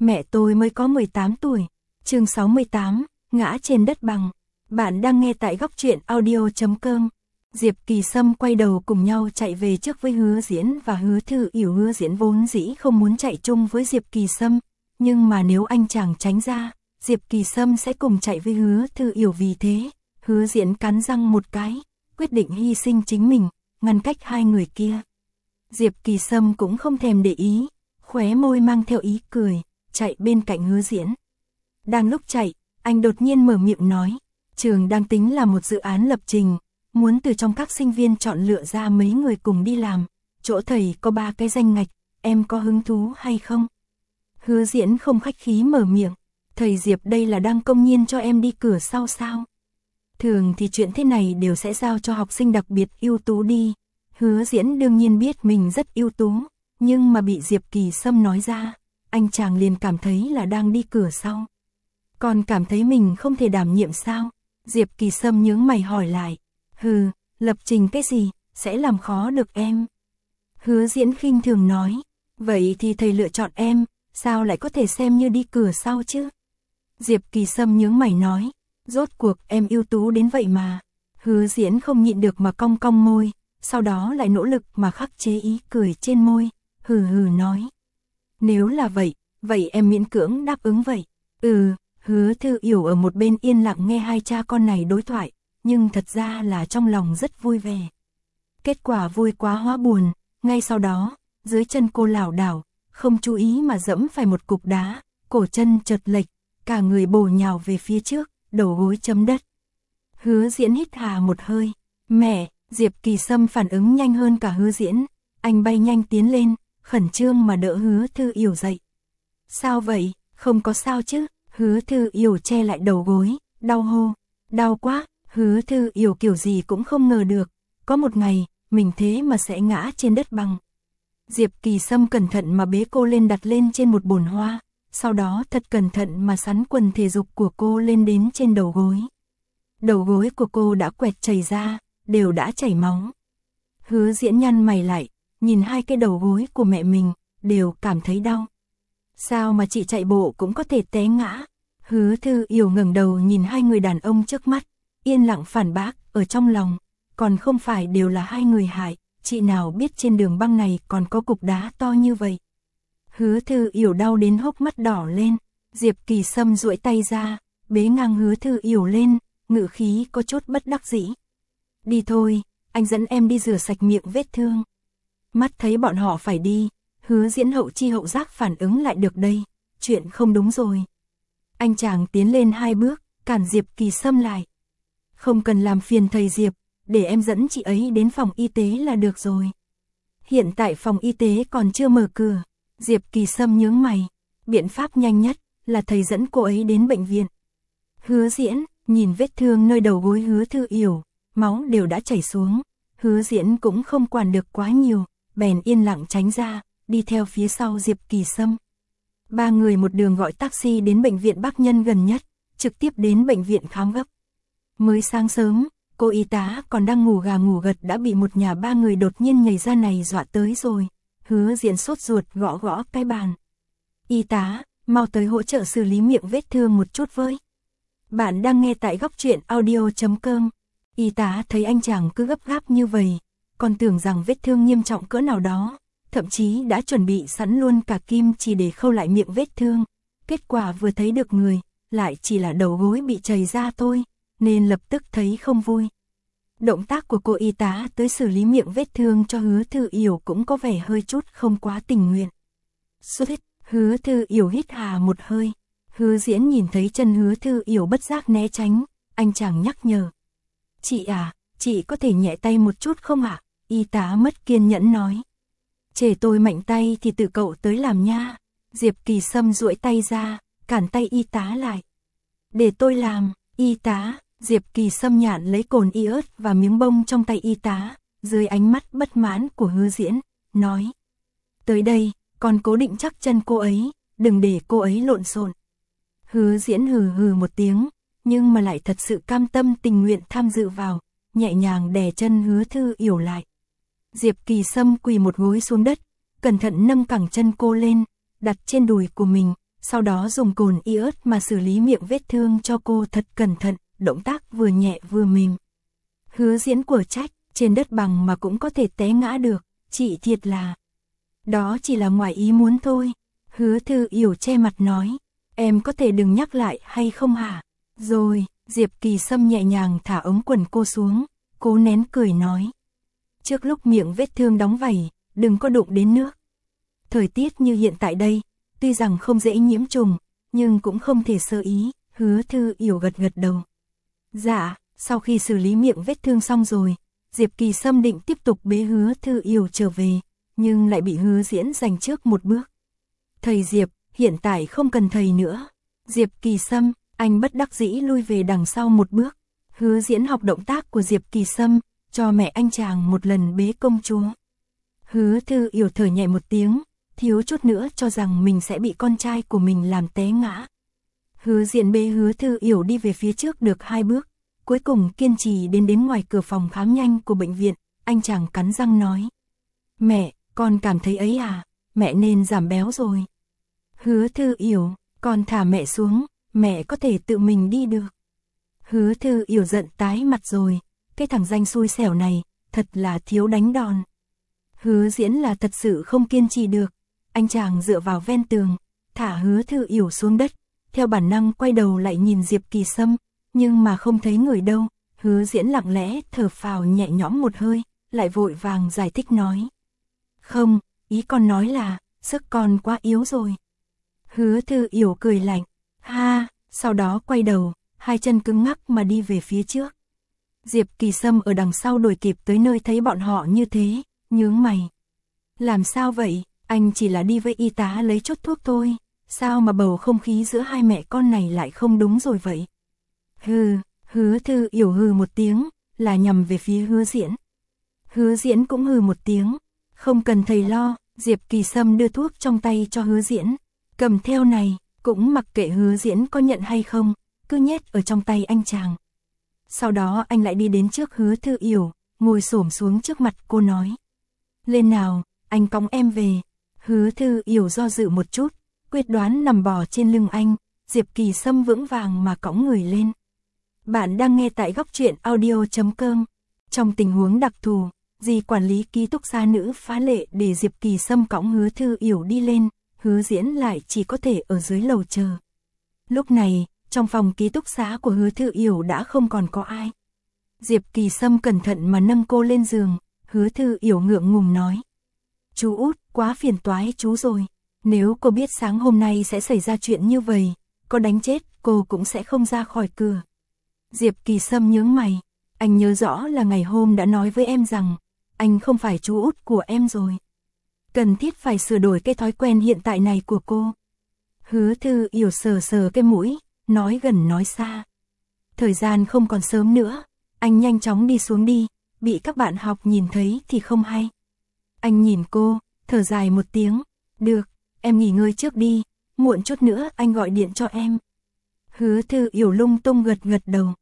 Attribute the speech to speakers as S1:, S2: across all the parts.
S1: Mẹ tôi mới có 18 tuổi. Chương 68, ngã trên đất bằng. Bạn đang nghe tại góc truyện audio.com. Diệp Kỳ Sâm quay đầu cùng nhau chạy về trước với Hứa Diễn và Hứa Thư Yểu. Hứa Diễn vốn dĩ không muốn chạy chung với Diệp Kỳ Sâm, nhưng mà nếu anh chàng tránh ra, Diệp Kỳ Sâm sẽ cùng chạy với Hứa Thư Yểu. Vì thế, Hứa Diễn cắn răng một cái, quyết định hy sinh chính mình, ngăn cách hai người kia. Diệp Kỳ Sâm cũng không thèm để ý, khóe môi mang theo ý cười, chạy bên cạnh Hứa Diễn. Đang lúc chạy, anh đột nhiên mở miệng nói, trường đang tính là một dự án lập trình, muốn từ trong các sinh viên chọn lựa ra mấy người cùng đi làm, chỗ thầy có 3 cái danh ngạch, em có hứng thú hay không? Hứa Diễn không khách khí mở miệng, thầy Diệp đây là đang công nhiên cho em đi cửa sau sao? Thường thì chuyện thế này đều sẽ giao cho học sinh đặc biệt ưu tú đi. Hứa Diễn đương nhiên biết mình rất ưu tú, nhưng mà bị Diệp Kỳ Sâm nói ra, anh chàng liền cảm thấy là đang đi cửa sau. Còn cảm thấy mình không thể đảm nhiệm sao? Diệp Kỳ Sâm nhướng mày hỏi lại. Hừ, lập trình cái gì, sẽ làm khó được em. Hứa Diễn khinh thường nói, vậy thì thầy lựa chọn em, sao lại có thể xem như đi cửa sau chứ? Diệp Kỳ Sâm nhướng mày nói, rốt cuộc em ưu tú đến vậy mà. Hứa Diễn không nhịn được mà cong cong môi, sau đó lại nỗ lực mà khắc chế ý cười trên môi, hừ hừ nói. Nếu là vậy, vậy em miễn cưỡng đáp ứng vậy. Hứa Thư Yểu ở một bên yên lặng nghe hai cha con này đối thoại, nhưng thật ra là trong lòng rất vui vẻ. Kết quả vui quá hóa buồn, ngay sau đó, dưới chân cô lảo đảo, không chú ý mà dẫm phải một cục đá, cổ chân chợt lệch, cả người bổ nhào về phía trước, đầu gối chấm đất. Hứa Diễn hít hà một hơi, mẹ, Diệp Kỳ Sâm phản ứng nhanh hơn cả Hứa Diễn, anh bay nhanh tiến lên, khẩn trương mà đỡ Hứa Thư Yểu dậy. Sao vậy, không có sao chứ? Hứa Thư Yểu che lại đầu gối, đau hô, đau quá. Hứa Thư Yểu kiểu gì cũng không ngờ được, có một ngày, mình thế mà sẽ ngã trên đất bằng. Diệp Kỳ Sâm cẩn thận mà bế cô lên đặt lên trên một bồn hoa, sau đó thật cẩn thận mà sắn quần thể dục của cô lên đến trên đầu gối. Đầu gối của cô đã quẹt chảy ra, đều đã chảy máu. Hứa Diễn nhăn mày lại, nhìn hai cái đầu gối của mẹ mình, đều cảm thấy đau. Sao mà chị chạy bộ cũng có thể té ngã? Hứa Thư Yểu ngẩng đầu nhìn hai người đàn ông trước mắt, yên lặng phản bác, ở trong lòng, còn không phải đều là hai người hại, chị nào biết trên đường băng này còn có cục đá to như vậy. Hứa Thư Yểu đau đến hốc mắt đỏ lên, Diệp Kỳ Sâm duỗi tay ra, bế ngang Hứa Thư Yểu lên, ngữ khí có chút bất đắc dĩ. Đi thôi, anh dẫn em đi rửa sạch miệng vết thương. Mắt thấy bọn họ phải đi, Hứa Diễn hậu chi hậu giác phản ứng lại được đây, chuyện không đúng rồi. Anh chàng tiến lên 2 bước, cản Diệp Kỳ Sâm lại. Không cần làm phiền thầy Diệp, để em dẫn chị ấy đến phòng y tế là được rồi. Hiện tại phòng y tế còn chưa mở cửa. Diệp Kỳ Sâm nhướng mày, biện pháp nhanh nhất là thầy dẫn cô ấy đến bệnh viện. Hứa Diễn nhìn vết thương nơi đầu gối Hứa Thư Yểu, máu đều đã chảy xuống. Hứa Diễn cũng không quản được quá nhiều, bèn yên lặng tránh ra, đi theo phía sau Diệp Kỳ Sâm. 3 người một đường gọi taxi đến bệnh viện Bắc Nhân gần nhất, trực tiếp đến bệnh viện khám gấp. Mới sáng sớm, cô y tá còn đang ngủ gà ngủ gật đã bị một nhà 3 người đột nhiên nhảy ra này dọa tới rồi. Hứa Diễn sốt ruột gõ gõ cái bàn. Y tá, mau tới hỗ trợ xử lý miệng vết thương một chút với. Bạn đang nghe tại góc truyện audio.com. Y tá thấy anh chàng cứ gấp gáp như vậy, còn tưởng rằng vết thương nghiêm trọng cỡ nào đó, thậm chí đã chuẩn bị sẵn luôn cả kim chỉ để khâu lại miệng vết thương. Kết quả vừa thấy được người, lại chỉ là đầu gối bị chảy ra thôi, nên lập tức thấy không vui. Động tác của cô y tá tới xử lý miệng vết thương cho Hứa Thư Yểu cũng có vẻ hơi chút không quá tình nguyện. Suýt, Hứa Thư Yểu hít hà một hơi. Hứa Diễn nhìn thấy chân Hứa Thư Yểu bất giác né tránh, anh chàng nhắc nhở. Chị à, chị có thể nhẹ tay một chút không ạ? Y tá mất kiên nhẫn nói. Chể tôi mạnh tay thì tự cậu tới làm nha. Diệp Kỳ Sâm duỗi tay ra, cản tay y tá lại. Để tôi làm, y tá. Diệp Kỳ Sâm nhạn lấy cồn iốt và miếng bông trong tay y tá, dưới ánh mắt bất mãn của Hứa Diễn, nói. Tới đây, còn cố định chắc chân cô ấy, đừng để cô ấy lộn xộn. Hứa Diễn hừ hừ một tiếng, nhưng mà lại thật sự cam tâm tình nguyện tham dự vào, nhẹ nhàng đè chân Hứa Thư Yểu lại. Diệp Kỳ Sâm quỳ một gối xuống đất, cẩn thận nâng cẳng chân cô lên, đặt trên đùi của mình, sau đó dùng cồn iốt mà xử lý miệng vết thương cho cô thật cẩn thận, động tác vừa nhẹ vừa mềm. Hứa Diễn của trách, trên đất bằng mà cũng có thể té ngã được, chị thiệt là. Đó chỉ là ngoài ý muốn thôi. Hứa Thư Yểu che mặt nói, em có thể đừng nhắc lại hay không hả? Rồi, Diệp Kỳ Sâm nhẹ nhàng thả ống quần cô xuống, cố nén cười nói. Trước lúc miệng vết thương đóng vảy, đừng có đụng đến nước. Thời tiết như hiện tại đây, tuy rằng không dễ nhiễm trùng, nhưng cũng không thể sơ ý. Hứa Thư Yểu gật gật đầu. Dạ, sau khi xử lý miệng vết thương xong rồi, Diệp Kỳ Sâm định tiếp tục bế Hứa Thư Yểu trở về, nhưng lại bị Hứa Diễn giành trước một bước. Thầy Diệp, hiện tại không cần thầy nữa. Diệp Kỳ Sâm, anh bất đắc dĩ lui về đằng sau một bước. Hứa Diễn học động tác của Diệp Kỳ Sâm, cho mẹ anh chàng một lần bế công chúa. Hứa Thư Yểu thở nhẹ một tiếng, thiếu chút nữa cho rằng mình sẽ bị con trai của mình làm té ngã. Hứa Diễn bế Hứa Thư Yểu đi về phía trước được 2 bước, cuối cùng kiên trì đến ngoài cửa phòng khám nhanh của bệnh viện, anh chàng cắn răng nói. Mẹ, con cảm thấy ấy à, mẹ nên giảm béo rồi. Hứa Thư Yểu, con thả mẹ xuống, mẹ có thể tự mình đi được. Hứa Thư Yểu giận tái mặt rồi, cái thằng danh xui xẻo này, thật là thiếu đánh đòn. Hứa Diễn là thật sự không kiên trì được, anh chàng dựa vào ven tường, thả Hứa Thư Yểu xuống đất, theo bản năng quay đầu lại nhìn Diệp Kỳ Sâm, nhưng mà không thấy người đâu. Hứa Diễn lặng lẽ thở phào nhẹ nhõm một hơi, lại vội vàng giải thích nói. Không, ý con nói là, sức con quá yếu rồi. Hứa Thư Yểu cười lạnh, ha, sau đó quay đầu, 2 chân cứng ngắc mà đi về phía trước. Diệp Kỳ Sâm ở đằng sau đuổi kịp tới nơi thấy bọn họ như thế, nhướng mày. Làm sao vậy, anh chỉ là đi với y tá lấy chốt thuốc thôi, sao mà bầu không khí giữa hai mẹ con này lại không đúng rồi vậy? Hừ, Hứa Thư Yểu hừ một tiếng, là nhằm về phía Hứa Diễn. Hứa Diễn cũng hừ một tiếng, không cần thầy lo. Diệp Kỳ Sâm đưa thuốc trong tay cho Hứa Diễn, cầm theo này, cũng mặc kệ Hứa Diễn có nhận hay không, cứ nhét ở trong tay anh chàng. Sau đó anh lại đi đến trước Hứa Thư Yểu, ngồi xổm xuống trước mặt cô nói. Lên nào, anh cõng em về. Hứa Thư Yểu do dự một chút, quyết đoán nằm bò trên lưng anh, Diệp Kỳ Sâm vững vàng mà cõng người lên. Bạn đang nghe tại góc truyện audio.com. Trong tình huống đặc thù, dì quản lý ký túc xá nữ phá lệ để Diệp Kỳ Sâm cõng Hứa Thư Yểu đi lên, Hứa Diễn lại chỉ có thể ở dưới lầu chờ. Lúc này, trong phòng ký túc xá của Hứa Thư Yểu đã không còn có ai. Diệp Kỳ Sâm cẩn thận mà nâng cô lên giường, Hứa Thư Yểu ngượng ngùng nói. Chú út, quá phiền toái chú rồi. Nếu cô biết sáng hôm nay sẽ xảy ra chuyện như vậy, có đánh chết cô cũng sẽ không ra khỏi cửa. Diệp Kỳ Sâm nhướng mày, anh nhớ rõ là ngày hôm đã nói với em rằng, anh không phải chú út của em rồi. Cần thiết phải sửa đổi cái thói quen hiện tại này của cô. Hứa Thư Yểu sờ sờ cái mũi, nói gần nói xa. Thời gian không còn sớm nữa, anh nhanh chóng đi xuống đi, bị các bạn học nhìn thấy thì không hay. Anh nhìn cô, thở dài một tiếng, được, em nghỉ ngơi trước đi, muộn chút nữa anh gọi điện cho em. Hứa Thư Yểu lung tung gật gật đầu,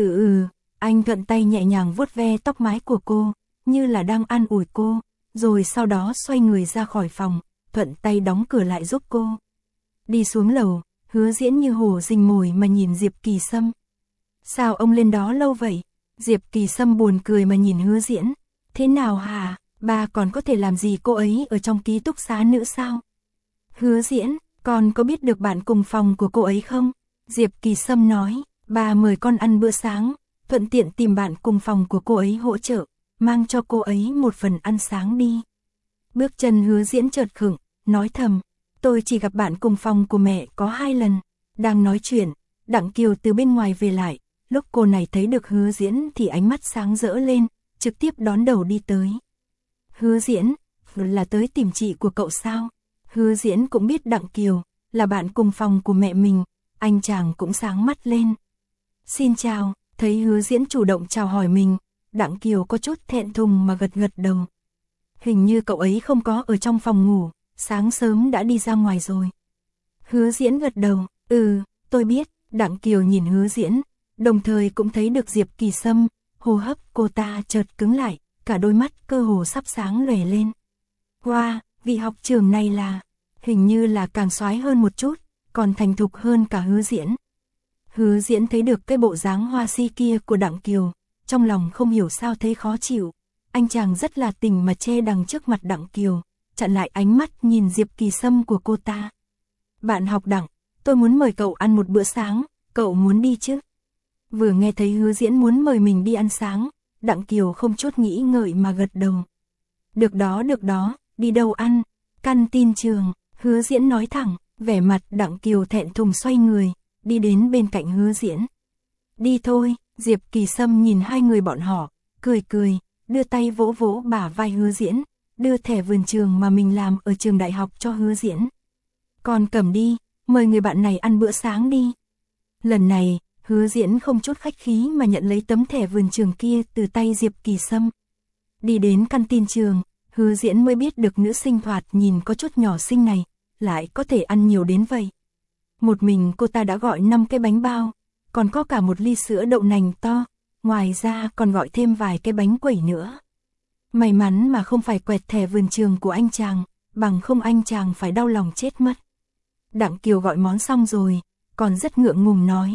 S1: anh thuận tay nhẹ nhàng vuốt ve tóc mái của cô, như là đang an ủi cô, rồi sau đó xoay người ra khỏi phòng, thuận tay đóng cửa lại giúp cô. Đi xuống lầu, Hứa Diễn như hổ rình mồi mà nhìn Diệp Kỳ Sâm. Sao ông lên đó lâu vậy? Diệp Kỳ Sâm buồn cười mà nhìn Hứa Diễn. Thế nào hả, ba còn có thể làm gì cô ấy ở trong ký túc xá nữa sao? Hứa Diễn, con có biết được bạn cùng phòng của cô ấy không? Diệp Kỳ Sâm nói, ba mời con ăn bữa sáng, thuận tiện tìm bạn cùng phòng của cô ấy hỗ trợ, mang cho cô ấy một phần ăn sáng đi. Bước chân Hứa Diễn chợt khựng, nói thầm, tôi chỉ gặp bạn cùng phòng của mẹ có 2 lần. Đang nói chuyện, Đặng Kiều từ bên ngoài về lại, lúc cô này thấy được Hứa Diễn thì ánh mắt sáng rỡ lên, trực tiếp đón đầu đi tới. Hứa Diễn, là tới tìm chị của cậu sao? Hứa Diễn cũng biết Đặng Kiều là bạn cùng phòng của mẹ mình, anh chàng cũng sáng mắt lên. Xin chào, thấy Hứa Diễn chủ động chào hỏi mình, Đặng Kiều có chút thẹn thùng mà gật gật đầu. Hình như cậu ấy không có ở trong phòng ngủ, sáng sớm đã đi ra ngoài rồi. Hứa Diễn gật đầu, tôi biết. Đặng Kiều nhìn Hứa Diễn, đồng thời cũng thấy được Diệp Kỳ Sâm, hô hấp cô ta chợt cứng lại, cả đôi mắt cơ hồ sắp sáng lòe lên. Wow, vị học trưởng này là, hình như là càng soái hơn một chút, còn thành thục hơn cả Hứa Diễn. Hứa Diễn thấy được cái bộ dáng hoa si kia của Đặng Kiều, trong lòng không hiểu sao thấy khó chịu. Anh chàng rất là tình mà che đằng trước mặt Đặng Kiều, chặn lại ánh mắt nhìn Diệp Kỳ Sâm của cô ta. Bạn học Đặng, tôi muốn mời cậu ăn một bữa sáng, cậu muốn đi chứ? Vừa nghe thấy Hứa Diễn muốn mời mình đi ăn sáng, Đặng Kiều không chút nghĩ ngợi mà gật đầu. Được đó, đi đâu ăn? Canteen trường, Hứa Diễn nói thẳng, vẻ mặt Đặng Kiều thẹn thùng xoay người, đi đến bên cạnh Hứa Diễn. Đi thôi, Diệp Kỳ Sâm nhìn hai người bọn họ, cười, đưa tay vỗ vỗ bả vai Hứa Diễn, đưa thẻ vườn trường mà mình làm ở trường đại học cho Hứa Diễn. Còn cầm đi, mời người bạn này ăn bữa sáng đi. Lần này, Hứa Diễn không chút khách khí mà nhận lấy tấm thẻ vườn trường kia từ tay Diệp Kỳ Sâm. Đi đến canteen trường, Hứa Diễn mới biết được nữ sinh thoạt nhìn có chút nhỏ xinh này, lại có thể ăn nhiều đến vậy. Một mình cô ta đã gọi 5 cái bánh bao, còn có cả một ly sữa đậu nành to, ngoài ra còn gọi thêm vài cái bánh quẩy nữa. May mắn mà không phải quẹt thẻ vườn trường của anh chàng, bằng không anh chàng phải đau lòng chết mất. Đặng Kiều gọi món xong rồi, còn rất ngượng ngùng nói.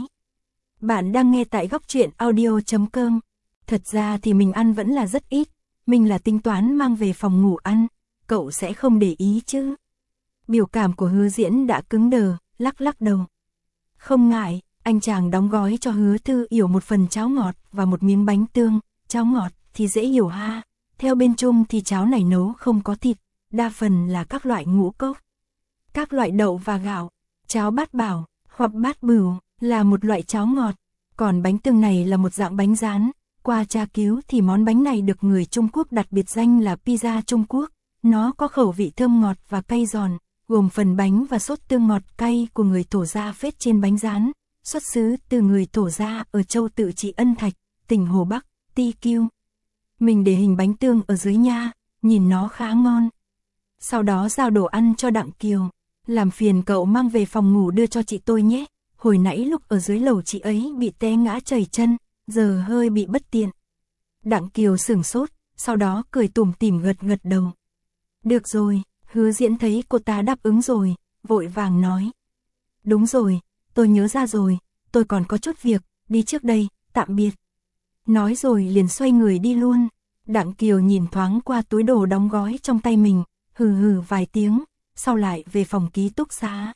S1: Bạn đang nghe tại Góc Truyện Audio.com. Thật ra thì mình ăn vẫn là rất ít, mình là tính toán mang về phòng ngủ ăn, cậu sẽ không để ý chứ? Biểu cảm của Hứa Diễn đã cứng đờ, lắc đầu. Không ngại, anh chàng đóng gói cho Hứa Thư Yểu một phần cháo ngọt và một miếng bánh tương. Cháo ngọt thì dễ hiểu ha, theo bên Trung thì cháo này nấu không có thịt, đa phần là các loại ngũ cốc, các loại đậu và gạo. Cháo bát bảo hoặc bát bửu là một loại cháo ngọt, còn bánh tương này là một dạng bánh rán. Qua tra cứu thì món bánh này được người Trung Quốc đặt biệt danh là pizza Trung Quốc. Nó có khẩu vị thơm ngọt và cay giòn, gồm phần bánh và sốt tương ngọt cay của người Thổ gia phết trên bánh rán, xuất xứ từ người Thổ gia ở châu Tự Trị Ân Thạch, tỉnh Hồ Bắc, TQ. Mình để hình bánh tương ở dưới nha, nhìn nó khá ngon. Sau đó giao đồ ăn cho Đặng Kiều, làm phiền cậu mang về phòng ngủ đưa cho chị tôi nhé. Hồi nãy lúc ở dưới lầu chị ấy bị té ngã chảy chân, giờ hơi bị bất tiện. Đặng Kiều sửng sốt, sau đó cười tủm tỉm gật đầu. Được rồi, Hứa Diễn thấy cô ta đáp ứng rồi, vội vàng nói. Đúng rồi, tôi nhớ ra rồi, tôi còn có chút việc, đi trước đây, tạm biệt. Nói rồi liền xoay người đi luôn. Đặng Kiều nhìn thoáng qua túi đồ đóng gói trong tay mình, hừ vài tiếng, sau lại về phòng ký túc xá.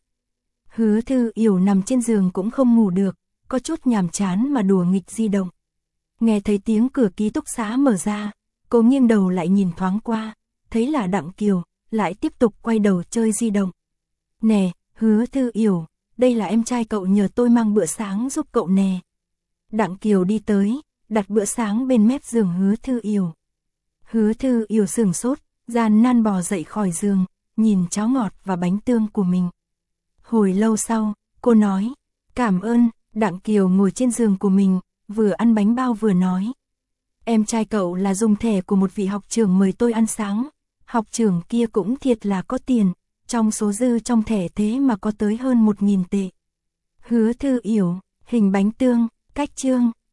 S1: Hứa Thư Yểu nằm trên giường cũng không ngủ được, có chút nhàm chán mà đùa nghịch di động. Nghe thấy tiếng cửa ký túc xá mở ra, cô nghiêng đầu lại nhìn thoáng qua, thấy là Đặng Kiều, lại tiếp tục quay đầu chơi di động. Nè, Hứa Thư Yểu, đây là em trai cậu nhờ tôi mang bữa sáng giúp cậu nè. Đặng Kiều đi tới, đặt bữa sáng bên mép giường Hứa Thư Yểu. Hứa Thư Yểu sửng sốt, gian nan bò dậy khỏi giường, nhìn cháo ngọt và bánh tương của mình. Hồi lâu sau, cô nói, cảm ơn. Đặng Kiều ngồi trên giường của mình, vừa ăn bánh bao vừa nói. Em trai cậu là dùng thẻ của một vị học trưởng mời tôi ăn sáng. Học trưởng kia cũng thiệt là có tiền, trong số dư trong thẻ thế mà có tới hơn 1.000 tệ. Hứa Thư Yểu, hình bánh tương, cách chương.